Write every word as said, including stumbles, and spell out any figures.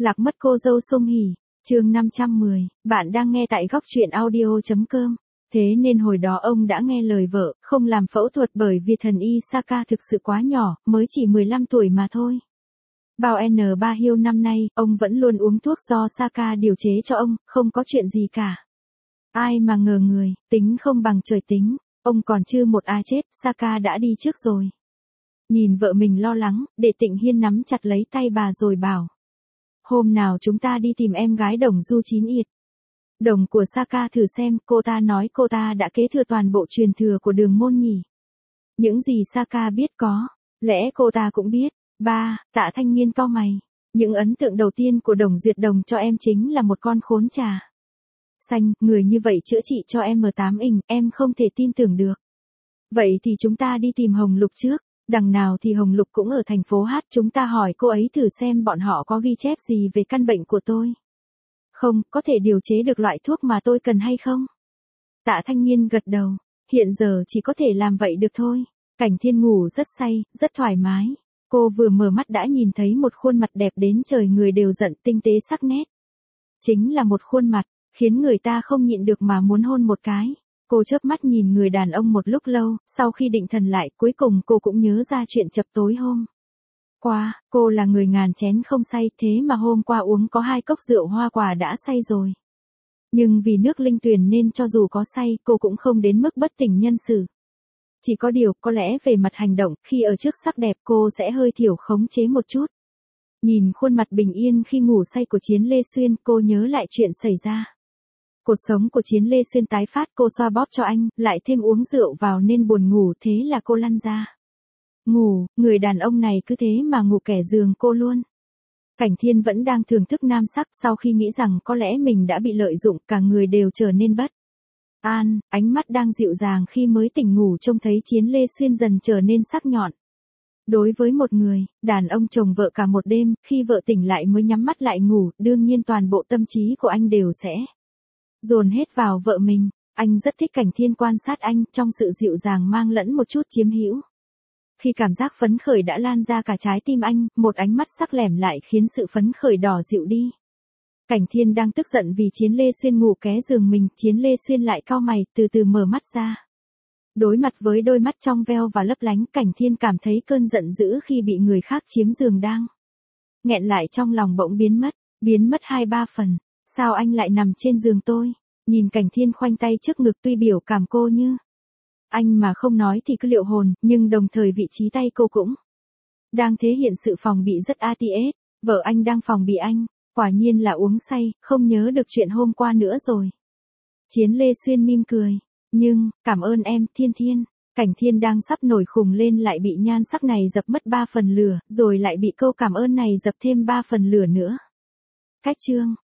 Lạc mất cô dâu Song Hỷ, chương năm trăm mười, bạn đang nghe tại góc truyện audio.com. Thế nên hồi đó ông đã nghe lời vợ, không làm phẫu thuật bởi vì thần y Saka thực sự quá nhỏ, mới chỉ mười lăm tuổi mà thôi. Bao N ba Hiêu năm nay, ông vẫn luôn uống thuốc do Saka điều chế cho ông, không có chuyện gì cả. Ai mà ngờ người, tính không bằng trời tính, ông còn chưa một ai chết, Saka đã đi trước rồi. Nhìn vợ mình lo lắng, Đệ Tịnh Hiên nắm chặt lấy tay bà rồi bảo. Hôm nào chúng ta đi tìm em gái Đồng Du Chín Yệt. Đồng của Saka thử xem, cô ta nói cô ta đã kế thừa toàn bộ truyền thừa của Đường Môn nhỉ. Những gì Saka biết có, lẽ cô ta cũng biết. Ba, Tạ Thanh Nghiên cau mày. Những ấn tượng đầu tiên của Đồng Duyệt Đồng cho em chính là một con khốn trà xanh, người như vậy chữa trị cho em M tám ình, em không thể tin tưởng được. Vậy thì chúng ta đi tìm Hồng Lục trước. Đằng nào thì Hồng Lục cũng ở thành phố Hát, chúng ta hỏi cô ấy thử xem bọn họ có ghi chép gì về căn bệnh của tôi. Không, có thể điều chế được loại thuốc mà tôi cần hay không? Tạ Thanh Nghiên gật đầu, hiện giờ chỉ có thể làm vậy được thôi. Cảnh Thiên ngủ rất say, rất thoải mái. Cô vừa mở mắt đã nhìn thấy một khuôn mặt đẹp đến trời người đều giận, tinh tế sắc nét. Chính là một khuôn mặt, khiến người ta không nhịn được mà muốn hôn một cái. Cô chớp mắt nhìn người đàn ông một lúc lâu, sau khi định thần lại, cuối cùng cô cũng nhớ ra chuyện chập tối hôm qua, cô là người ngàn chén không say, thế mà hôm qua uống có hai cốc rượu hoa quả đã say rồi. Nhưng vì nước linh tuyền nên cho dù có say, cô cũng không đến mức bất tỉnh nhân sự. Chỉ có điều, có lẽ về mặt hành động, khi ở trước sắc đẹp cô sẽ hơi thiểu khống chế một chút. Nhìn khuôn mặt bình yên khi ngủ say của Chiến Lê Xuyên, cô nhớ lại chuyện xảy ra. Cột sống của Chiến Lê Xuyên tái phát, cô xoa bóp cho anh, lại thêm uống rượu vào nên buồn ngủ, thế là cô lăn ra. Ngủ, người đàn ông này cứ thế mà ngủ kẻ giường cô luôn. Cảnh Thiên vẫn đang thưởng thức nam sắc, sau khi nghĩ rằng có lẽ mình đã bị lợi dụng, cả người đều trở nên bất an, ánh mắt đang dịu dàng khi mới tỉnh ngủ trông thấy Chiến Lê Xuyên dần trở nên sắc nhọn. Đối với một người, đàn ông chồng vợ cả một đêm, khi vợ tỉnh lại mới nhắm mắt lại ngủ, đương nhiên toàn bộ tâm trí của anh đều sẽ dồn hết vào vợ mình. Anh rất thích Cảnh Thiên quan sát anh, trong sự dịu dàng mang lẫn một chút chiếm hữu. Khi cảm giác phấn khởi đã lan ra cả trái tim anh, một ánh mắt sắc lẻm lại khiến sự phấn khởi đỏ dịu đi. Cảnh Thiên đang tức giận vì Chiến Lê Xuyên ngủ ké giường mình, Chiến Lê Xuyên lại cau mày, từ từ mở mắt ra. Đối mặt với đôi mắt trong veo và lấp lánh, Cảnh Thiên cảm thấy cơn giận dữ khi bị người khác chiếm giường đang nghẹn lại trong lòng bỗng biến mất, biến mất hai ba phần. Sao anh lại nằm trên giường tôi? Nhìn Cảnh Thiên khoanh tay trước ngực, tuy biểu cảm cô như anh mà không nói thì cứ liệu hồn, nhưng đồng thời vị trí tay cô cũng đang thể hiện sự phòng bị rất a tê ét. Vợ anh đang phòng bị anh, quả nhiên là uống say, không nhớ được chuyện hôm qua nữa rồi. Chiến Lê Xuyên mỉm cười, nhưng, cảm ơn em, Thiên Thiên. Cảnh Thiên đang sắp nổi khùng lên lại bị nhan sắc này dập mất ba phần lửa, rồi lại bị câu cảm ơn này dập thêm ba phần lửa nữa. Cách chương